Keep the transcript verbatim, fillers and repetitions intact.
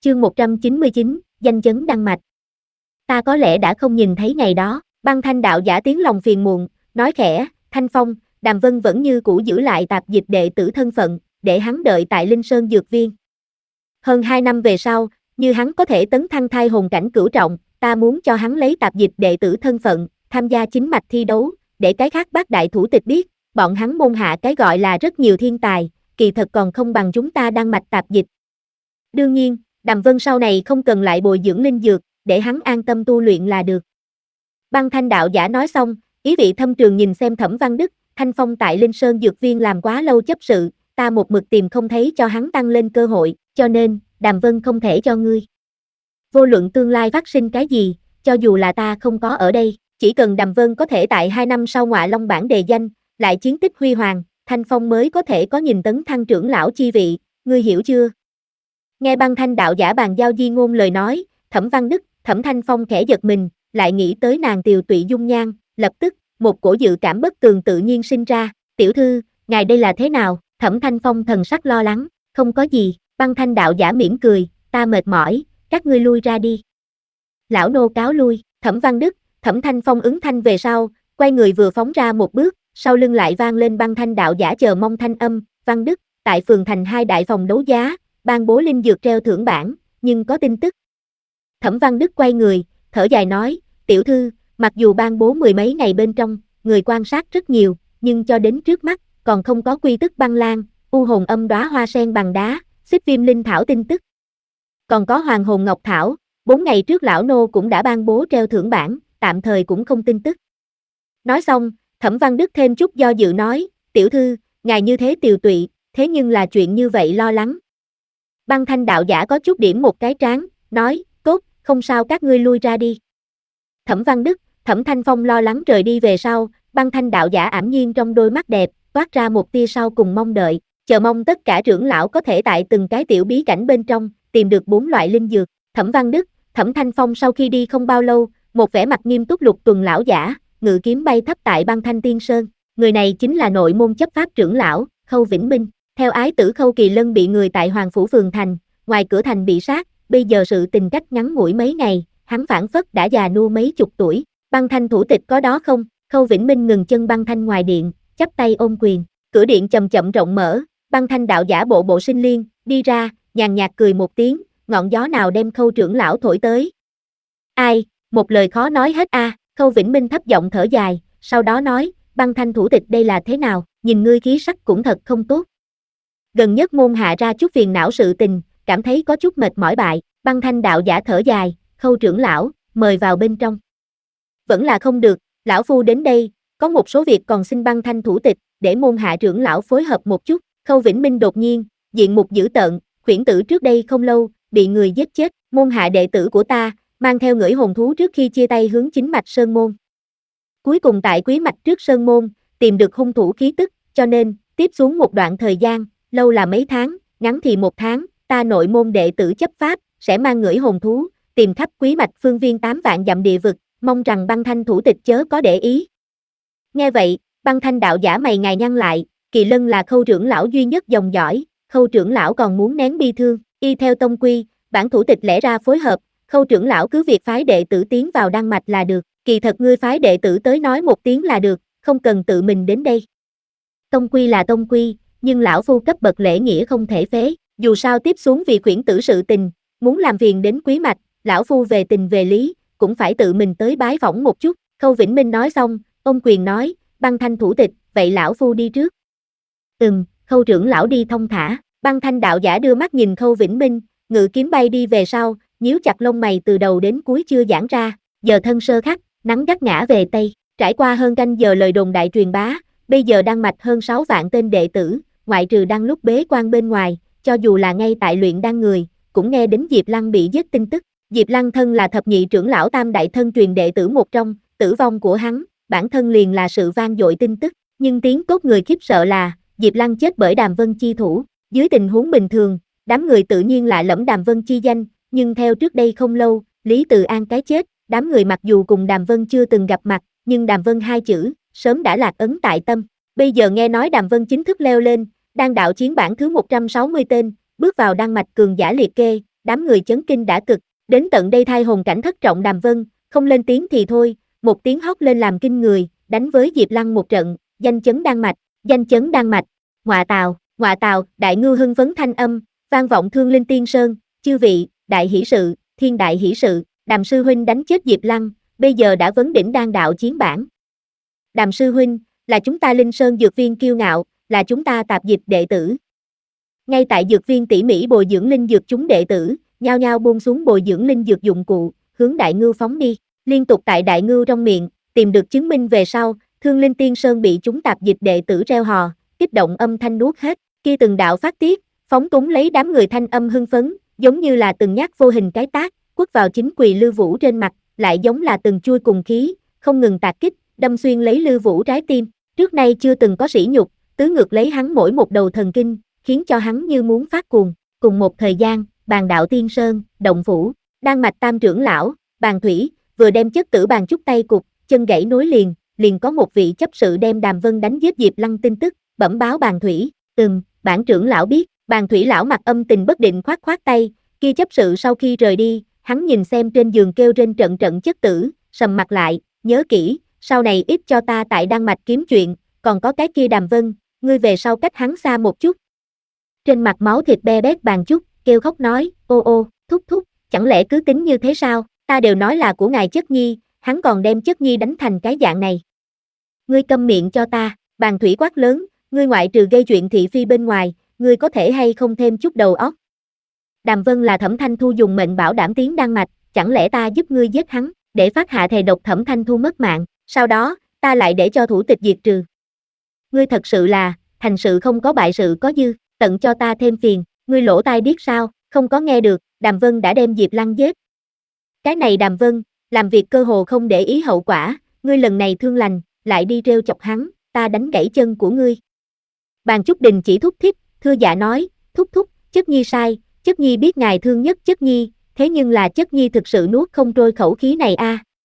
Chương một trăm chín mươi chín, danh chấn Đan Mạch. Ta có lẽ đã không nhìn thấy ngày đó, Băng Thanh đạo giả tiếng lòng phiền muộn, nói khẽ, Thanh Phong, Đàm Vân vẫn như cũ giữ lại tạp dịch đệ tử thân phận, để hắn đợi tại Linh Sơn Dược Viên. Hơn hai năm về sau, như hắn có thể tấn thăng thai hồn cảnh cửu trọng, ta muốn cho hắn lấy tạp dịch đệ tử thân phận, tham gia chính mạch thi đấu, để cái khác bác đại thủ tịch biết, bọn hắn môn hạ cái gọi là rất nhiều thiên tài, kỳ thật còn không bằng chúng ta Đan Mạch tạp dịch. Đương nhiên, Đàm Vân sau này không cần lại bồi dưỡng linh dược, để hắn an tâm tu luyện là được. Băng Thanh đạo giả nói xong, ý vị thâm trường nhìn xem Thẩm Văn Đức, Thanh Phong tại Linh Sơn Dược Viên làm quá lâu chấp sự, ta một mực tìm không thấy cho hắn tăng lên cơ hội, cho nên, Đàm Vân không thể cho ngươi. Vô luận tương lai phát sinh cái gì, cho dù là ta không có ở đây, chỉ cần Đàm Vân có thể tại hai năm sau Ngọa Long bảng đề danh, lại chiến tích huy hoàng, Thanh Phong mới có thể có nhìn tấn thăng trưởng lão chi vị, ngươi hiểu chưa? Nghe Băng Thanh đạo giả bàn giao di ngôn lời nói, Thẩm Văn Đức, Thẩm Thanh Phong khẽ giật mình, lại nghĩ tới nàng tiều tụy dung nhan, lập tức, một cổ dự cảm bất tường tự nhiên sinh ra, tiểu thư, ngài đây là thế nào? Thẩm Thanh Phong thần sắc lo lắng, không có gì, Băng Thanh đạo giả mỉm cười, ta mệt mỏi, các ngươi lui ra đi. Lão nô cáo lui, Thẩm Văn Đức, Thẩm Thanh Phong ứng thanh về sau, quay người vừa phóng ra một bước, sau lưng lại vang lên Băng Thanh đạo giả chờ mong thanh âm, Văn Đức, tại phường thành hai đại phòng đấu giá, ban bố linh dược treo thưởng bảng, nhưng có tin tức. Thẩm Văn Đức quay người, thở dài nói, tiểu thư, mặc dù ban bố mười mấy ngày bên trong, người quan sát rất nhiều, nhưng cho đến trước mắt, còn không có quy tức băng lan, u hồn âm đóa hoa sen bằng đá, xích viêm linh thảo tin tức. Còn có hoàng hồn ngọc thảo, bốn ngày trước lão nô cũng đã ban bố treo thưởng bảng, tạm thời cũng không tin tức. Nói xong, Thẩm Văn Đức thêm chút do dự nói, tiểu thư, ngài như thế tiều tụy, thế nhưng là chuyện như vậy lo lắng. Băng Thanh đạo giả có chút điểm một cái trán, nói, tốt, không sao các ngươi lui ra đi. Thẩm Văn Đức, Thẩm Thanh Phong lo lắng rời đi về sau, Băng Thanh đạo giả ảm nhiên trong đôi mắt đẹp, toát ra một tia sau cùng mong đợi, chờ mong tất cả trưởng lão có thể tại từng cái tiểu bí cảnh bên trong, tìm được bốn loại linh dược. Thẩm Văn Đức, Thẩm Thanh Phong sau khi đi không bao lâu, một vẻ mặt nghiêm túc Lục Tuần lão giả, ngự kiếm bay thấp tại Băng Thanh Tiên Sơn, người này chính là nội môn chấp pháp trưởng lão, Khâu Vĩnh Minh. Theo ái tử Khâu Kỳ Lân bị người tại Hoàng Phủ Phường Thành, ngoài cửa thành bị sát, bây giờ sự tình cách ngắn ngủi mấy ngày, hắn phảng phất đã già nua mấy chục tuổi. Băng Thanh thủ tịch có đó không? Khâu Vĩnh Minh ngừng chân Băng Thanh ngoài điện, chắp tay ôm quyền, cửa điện chậm chậm rộng mở, Băng Thanh đạo giả bộ bộ sinh liên, đi ra, nhàn nhạt cười một tiếng, ngọn gió nào đem Khâu trưởng lão thổi tới? Ai, một lời khó nói hết a. À. Khâu Vĩnh Minh thấp giọng thở dài, sau đó nói, Băng Thanh thủ tịch đây là thế nào, nhìn ngươi khí sắc cũng thật không tốt. Gần nhất môn hạ ra chút phiền não sự tình, cảm thấy có chút mệt mỏi bại, Băng Thanh đạo giả thở dài, Khâu trưởng lão, mời vào bên trong. Vẫn là không được, lão phu đến đây, có một số việc còn xin Băng Thanh thủ tịch, để môn hạ trưởng lão phối hợp một chút. Khâu Vĩnh Minh đột nhiên, diện mục dữ tợn, khuyển tử trước đây không lâu, bị người giết chết, môn hạ đệ tử của ta, mang theo ngửi hồn thú trước khi chia tay hướng chính mạch Sơn Môn. Cuối cùng tại quý mạch trước Sơn Môn, tìm được hung thủ khí tức, cho nên, tiếp xuống một đoạn thời gian, lâu là mấy tháng, ngắn thì một tháng, ta nội môn đệ tử chấp pháp, sẽ mang ngửi hồn thú, tìm khắp quý mạch phương viên tám vạn dặm địa vực, mong rằng Băng Thanh thủ tịch chớ có để ý. Nghe vậy, Băng Thanh đạo giả mày ngài nhăn lại, Kỳ Lân là Khâu trưởng lão duy nhất dòng dõi, Khâu trưởng lão còn muốn nén bi thương, y theo tông quy, bản thủ tịch lẽ ra phối hợp, Khâu trưởng lão cứ việc phái đệ tử tiến vào Đan Mạch là được, kỳ thật ngươi phái đệ tử tới nói một tiếng là được, không cần tự mình đến đây. Tông quy là tông quy, nhưng lão phu cấp bậc lễ nghĩa không thể phế, dù sao tiếp xuống vì khuyển tử sự tình, muốn làm phiền đến quý mạch, lão phu về tình về lý, cũng phải tự mình tới bái phỏng một chút. Khâu Vĩnh Minh nói xong, ông quyền nói, Băng Thanh thủ tịch, vậy lão phu đi trước. Ừm, Khâu trưởng lão đi thông thả, Băng Thanh đạo giả đưa mắt nhìn Khâu Vĩnh Minh, ngự kiếm bay đi về sau, nhíu chặt lông mày từ đầu đến cuối chưa giãn ra, giờ thân sơ khắc, nắng gắt ngã về Tây, trải qua hơn canh giờ lời đồn đại truyền bá, bây giờ Đan Mạch hơn sáu vạn tên đệ tử, ngoại trừ đang lúc bế quan bên ngoài, cho dù là ngay tại luyện đan người, cũng nghe đến Diệp Lăng bị giết tin tức. Diệp Lăng thân là thập nhị trưởng lão tam đại thân truyền đệ tử một trong, tử vong của hắn, bản thân liền là sự vang dội tin tức, nhưng tiếng cốt người khiếp sợ là, Diệp Lăng chết bởi Đàm Vân chi thủ, dưới tình huống bình thường, đám người tự nhiên lạ lẫm Đàm Vân chi danh, nhưng theo trước đây không lâu, Lý Từ An cái chết, đám người mặc dù cùng Đàm Vân chưa từng gặp mặt, nhưng Đàm Vân hai chữ, sớm đã lạc ấn tại tâm. Bây giờ nghe nói Đàm Vân chính thức leo lên, đan đạo chiến bảng thứ một trăm sáu mươi tên, bước vào đan mạch cường giả liệt kê, đám người chấn kinh đã cực, đến tận đây thai hồn cảnh thất trọng Đàm Vân, không lên tiếng thì thôi, một tiếng hót lên làm kinh người, đánh với Diệp Lăng một trận, danh chấn Đan Mạch, danh chấn Đan Mạch, ngọa tào, ngọa tào, đại ngưu hưng phấn thanh âm, vang vọng Thương Linh Tiên Sơn, chư vị, đại hỷ sự, thiên đại hỷ sự, Đàm sư huynh đánh chết Diệp Lăng, bây giờ đã vấn đỉnh đan đạo chiến bản. Đàm sư huynh, là chúng ta Linh Sơn dược viên kiêu ngạo, là chúng ta tạp dịch đệ tử. Ngay tại dược viên tỉ mỉ bồi dưỡng linh dược chúng đệ tử, nhao nhao buông xuống bồi dưỡng linh dược dụng cụ, hướng đại ngưu phóng đi, liên tục tại đại ngưu trong miệng, tìm được chứng minh về sau, Thương Linh Tiên Sơn bị chúng tạp dịch đệ tử reo hò, kích động âm thanh nuốt hết, kia từng đạo phát tiết, phóng túng lấy đám người thanh âm hưng phấn, giống như là từng nhát vô hình cái tác, quất vào chính Quỳ Lư Vũ trên mặt, lại giống là từng chui cùng khí, không ngừng tạc kích, đâm xuyên lấy Lư Vũ trái tim, trước nay chưa từng có sỉ nhục, tứ ngược lấy hắn mỗi một đầu thần kinh, khiến cho hắn như muốn phát cuồng. Cùng một thời gian, Bàn Đạo Tiên Sơn, động phủ, Đan Mạch Tam trưởng lão, Bàn Thủy, vừa đem chất tử Bàn Trúc tay cục, chân gãy nối liền, liền có một vị chấp sự đem Đàm Vân đánh giết Diệp Lăng tin tức, bẩm báo Bàn Thủy, ừm, bản trưởng lão biết, Bàn Thủy lão mặt âm tình bất định khoát khoát tay, kia chấp sự sau khi rời đi, hắn nhìn xem trên giường kêu trên trận trận chất tử, sầm mặt lại, nhớ kỹ, sau này ít cho ta tại Đan Mạch kiếm chuyện, còn có cái kia Đàm Vân, ngươi về sau cách hắn xa một chút. Trên mặt máu thịt be bét Bàn Trúc, kêu khóc nói, ô ô, thúc thúc, chẳng lẽ cứ tính như thế sao, ta đều nói là của ngài Chất Nhi, hắn còn đem Chất Nhi đánh thành cái dạng này. Ngươi câm miệng cho ta, Bàn Thủy quát lớn, ngươi ngoại trừ gây chuyện thị phi bên ngoài, ngươi có thể hay không thêm chút đầu óc. Đàm Vân là Thẩm Thanh Thu dùng mệnh bảo đảm tiến Đan Mạch, chẳng lẽ ta giúp ngươi giết hắn, để phát hạ thề độc Thẩm Thanh Thu mất mạng, sau đó, ta lại để cho thủ tịch diệt trừ. Ngươi thật sự là, thành sự không có bại sự có dư, tận cho ta thêm phiền, ngươi lỗ tai điếc sao, không có nghe được, Đàm Vân đã đem Diệp Lăng giết. Cái này Đàm Vân, làm việc cơ hồ không để ý hậu quả, ngươi lần này thương lành, lại đi trêu chọc hắn, ta đánh gãy chân của ngươi. Bàn Trúc Đình chỉ thúc thít, thưa dạ nói, thúc thúc, Chất Nhi sai, Chất Nhi biết ngài thương nhất Chất Nhi, thế nhưng là Chất Nhi thực sự nuốt không trôi khẩu khí này a.